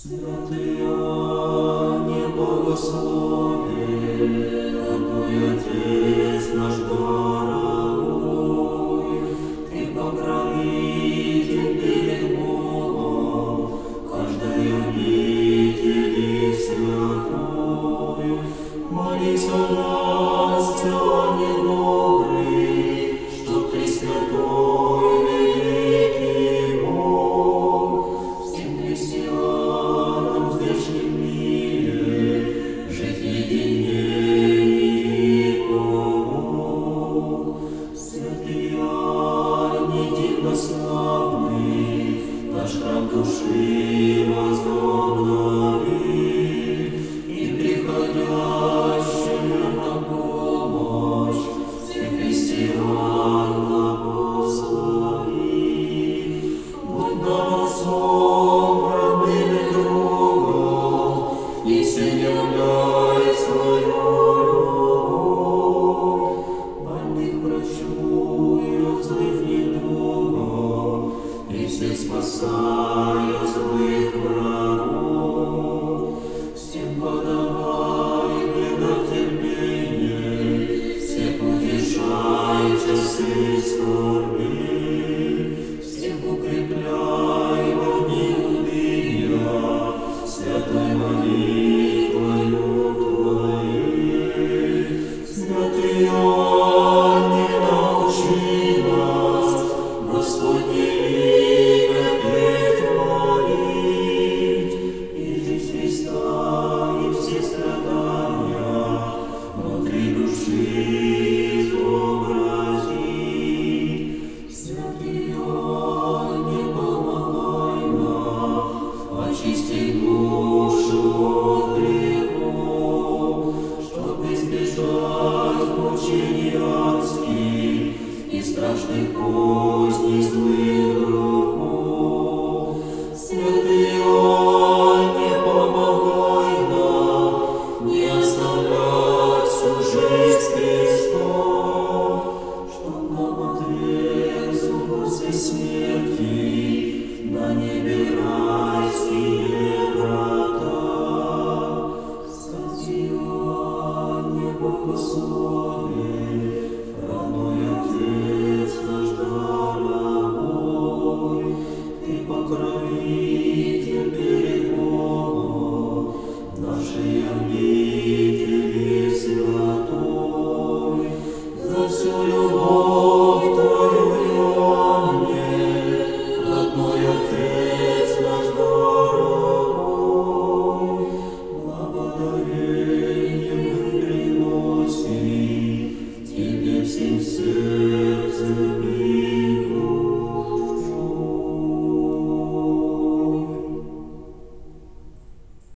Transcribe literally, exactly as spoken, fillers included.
Святый Иоанне Богослове, родной Отец наш дорогой, Ты покровитель перед Богом, каждой обители святой. Молись о нас, Иоанне добрый, чтоб Ты святой, великий Бог, всем христианам в здешнем мире жить в единении помог. Святый Иоанне дивнославный, наш храм души возобнови, и приходящим на помощь всех христиан благослови. Будь нам отцом, родным и другом, и вселяй свою любовь. Больных врачует злых недугов, и всех спасает злых врагов. Всем подавай бедах терпение, всех утешай в часы скорби, всех укрепляй во дни унынья, святой молитвою Твоей. Святый Иоанне, научи нас Господне имя петь, молить, и жизнь Христа, и все страдания внутри души изобразить. Святый Иоанне, помогай нам очистить душу от грехов, чтоб избежать мучений адских и страшных козней злых духов. Святый Иоанне, помогай нам не оставлять всю жизнь с Христом, чтоб нам отверзу после смерти на небе райские врата. Святый Иоанне Богослове, родной Отец наш дорогой, Ты покровитель перед Богом в нашей обители святой. За всю любовь Твою, Иоанне, родной Отец наш дорогой, благодарение мы приносим Тебе всем сердцем